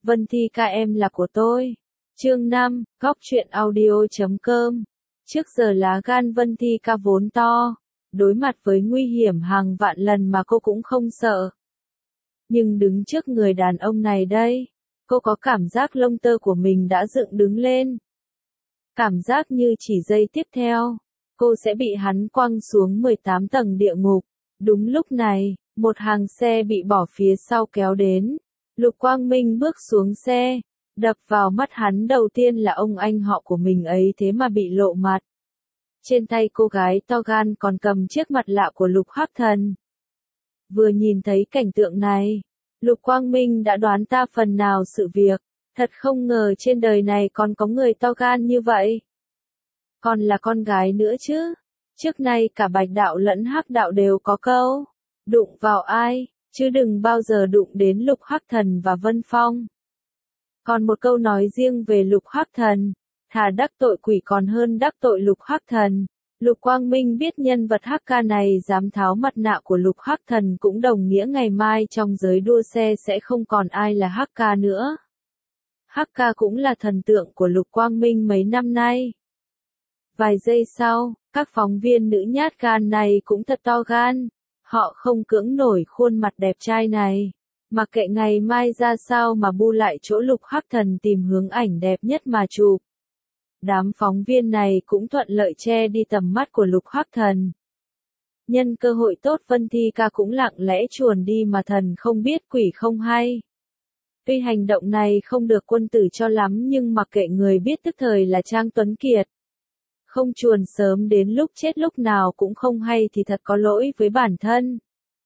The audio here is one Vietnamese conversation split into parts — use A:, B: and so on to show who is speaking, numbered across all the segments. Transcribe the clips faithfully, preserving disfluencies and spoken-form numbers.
A: Vân Thi ca em là của tôi. Chương năm, góc truyện audio chấm com. Trước giờ lá gan Vân Thi ca vốn to, đối mặt với nguy hiểm hàng vạn lần mà cô cũng không sợ. Nhưng đứng trước người đàn ông này đây, cô có cảm giác lông tơ của mình đã dựng đứng lên. Cảm giác như chỉ giây tiếp theo, cô sẽ bị hắn quăng xuống mười tám tầng địa ngục. Đúng lúc này, một hàng xe bị bỏ phía sau kéo đến. Lục Quang Minh bước xuống xe, đập vào mắt hắn đầu tiên là ông anh họ của mình ấy thế mà bị lộ mặt. Trên tay cô gái to gan còn cầm chiếc mặt lạ của Lục Hắc Thần. Vừa nhìn thấy cảnh tượng này, Lục Quang Minh đã đoán ta phần nào sự việc, thật không ngờ trên đời này còn có người to gan như vậy. Còn là con gái nữa chứ, trước nay cả Bạch Đạo lẫn Hắc Đạo đều có câu, đụng vào ai, chứ đừng bao giờ đụng đến Lục Hắc Thần và Vân Phong. Còn một câu nói riêng về Lục Hắc Thần, thà đắc tội quỷ còn hơn đắc tội Lục Hắc Thần. Lục Quang Minh biết nhân vật Hắc Ca này dám tháo mặt nạ của Lục Hắc Thần cũng đồng nghĩa ngày mai trong giới đua xe sẽ không còn ai là Hắc Ca nữa. Hắc Ca cũng là thần tượng của Lục Quang Minh mấy năm nay. Vài giây sau, các phóng viên nữ nhát gan này cũng thật to gan. Họ không cưỡng nổi khuôn mặt đẹp trai này. Mặc kệ ngày mai ra sao mà bu lại chỗ Lục Hắc Thần tìm hướng ảnh đẹp nhất mà chụp. Đám phóng viên này cũng thuận lợi che đi tầm mắt của Lục Hắc Thần. Nhân cơ hội tốt Vân Thi ca cũng lặng lẽ chuồn đi mà thần không biết quỷ không hay. Tuy hành động này không được quân tử cho lắm nhưng mặc kệ người biết tức thời là Trang Tuấn Kiệt. Không chuồn sớm đến lúc chết lúc nào cũng không hay thì thật có lỗi với bản thân.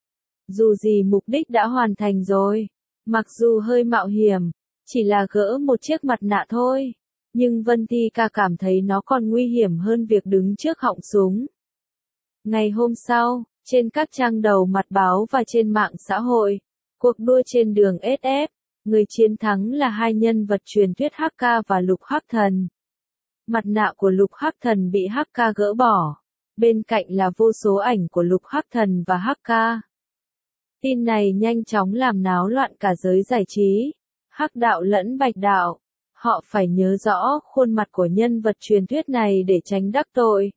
A: Dù gì mục đích đã hoàn thành rồi, mặc dù hơi mạo hiểm, chỉ là gỡ một chiếc mặt nạ thôi, nhưng Vân Thi ca cảm thấy nó còn nguy hiểm hơn việc đứng trước họng súng. Ngày hôm sau, trên các trang đầu mặt báo và trên mạng xã hội, cuộc đua trên đường ét ép, người chiến thắng là hai nhân vật truyền thuyết Hắc Ca và Lục Hắc Thần. Mặt nạ của Lục Hắc Thần bị Hắc Ca gỡ bỏ, bên cạnh là vô số ảnh của Lục Hắc Thần và Hắc Ca. Tin này nhanh chóng làm náo loạn cả giới giải trí, Hắc Đạo lẫn Bạch Đạo. Họ phải nhớ rõ khuôn mặt của nhân vật truyền thuyết này để tránh đắc tội.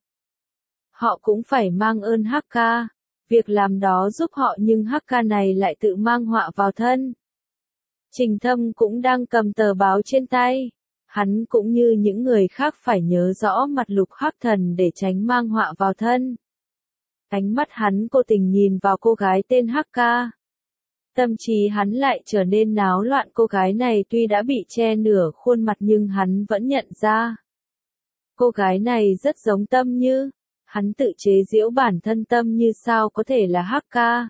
A: Họ cũng phải mang ơn Hắc Ca, việc làm đó giúp họ nhưng Hắc Ca này lại tự mang họa vào thân. Trình Thâm cũng đang cầm tờ báo trên tay. Hắn cũng như những người khác phải nhớ rõ mặt Lục Hắc Thần để tránh mang họa vào thân. Ánh mắt hắn vô tình nhìn vào cô gái tên Hắc Ca. Tâm trí hắn lại trở nên náo loạn, cô gái này tuy đã bị che nửa khuôn mặt nhưng hắn vẫn nhận ra. Cô gái này rất giống Tâm Như. Hắn tự chế giễu bản thân Tâm Như sao có thể là Hắc Ca.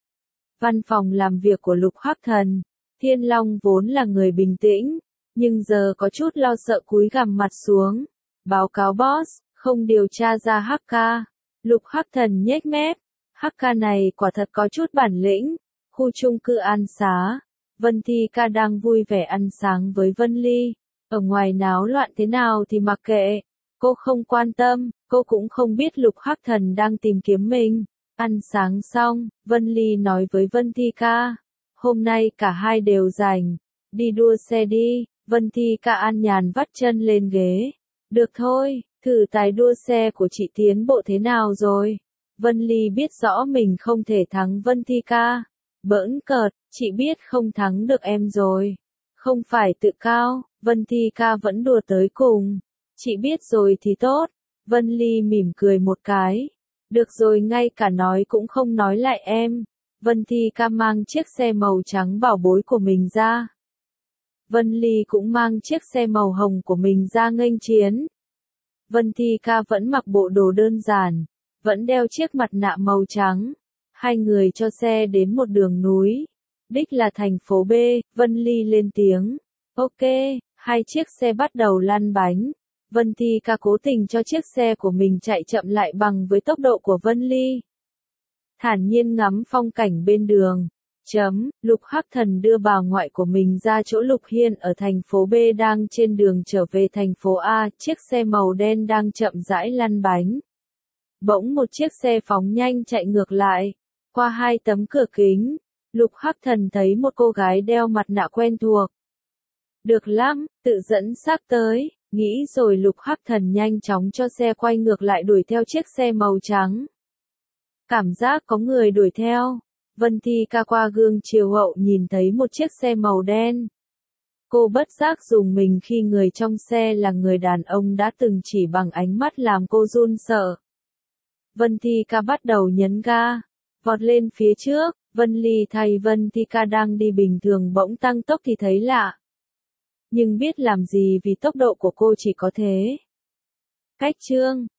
A: Văn phòng làm việc của Lục Hắc Thần, Thiên Long vốn là người bình tĩnh, nhưng giờ có chút lo sợ cúi gằm mặt xuống. Báo cáo boss, không điều tra ra Hắc Ca. Lục Hắc Thần nhếch mép. Hắc Ca này quả thật có chút bản lĩnh. Khu chung cư An Xá, Vân Thi ca đang vui vẻ ăn sáng với Vân Ly. Ở ngoài náo loạn thế nào thì mặc kệ. Cô không quan tâm, cô cũng không biết Lục Hắc Thần đang tìm kiếm mình. Ăn sáng xong, Vân Ly nói với Vân Thi ca. Hôm nay cả hai đều rảnh. Đi đua xe đi. Vân Thi ca an nhàn vắt chân lên ghế. Được thôi, thử tài đua xe của chị tiến bộ thế nào rồi? Vân Ly biết rõ mình không thể thắng Vân Thi ca. Bỡn cợt, chị biết không thắng được em rồi. Không phải tự cao, Vân Thi ca vẫn đùa tới cùng. Chị biết rồi thì tốt. Vân Ly mỉm cười một cái. Được rồi, ngay cả nói cũng không nói lại em. Vân Thi ca mang chiếc xe màu trắng bảo bối của mình ra. Vân Ly cũng mang chiếc xe màu hồng của mình ra nghênh chiến. Vân Thi ca vẫn mặc bộ đồ đơn giản, vẫn đeo chiếc mặt nạ màu trắng. Hai người cho xe đến một đường núi. Đích là thành phố B, Vân Ly lên tiếng. Ok, hai chiếc xe bắt đầu lăn bánh. Vân Thi ca cố tình cho chiếc xe của mình chạy chậm lại bằng với tốc độ của Vân Ly. Thản nhiên ngắm phong cảnh bên đường. Chấm, Lục Hắc Thần đưa bà ngoại của mình ra chỗ Lục Hiên ở thành phố B đang trên đường trở về thành phố A, chiếc xe màu đen đang chậm rãi lăn bánh. Bỗng một chiếc xe phóng nhanh chạy ngược lại. Qua hai tấm cửa kính, Lục Hắc Thần thấy một cô gái đeo mặt nạ quen thuộc. Được lắm, tự dẫn xác tới, nghĩ rồi Lục Hắc Thần nhanh chóng cho xe quay ngược lại đuổi theo chiếc xe màu trắng. Cảm giác có người đuổi theo. Vân Thi Ca qua gương chiếu hậu nhìn thấy một chiếc xe màu đen. Cô bất giác rùng mình khi người trong xe là người đàn ông đã từng chỉ bằng ánh mắt làm cô run sợ. Vân Thi Ca bắt đầu nhấn ga, vọt lên phía trước. Vân Ly thay Vân Thi Ca đang đi bình thường bỗng tăng tốc thì thấy lạ. Nhưng biết làm gì vì tốc độ của cô chỉ có thế. Cách chương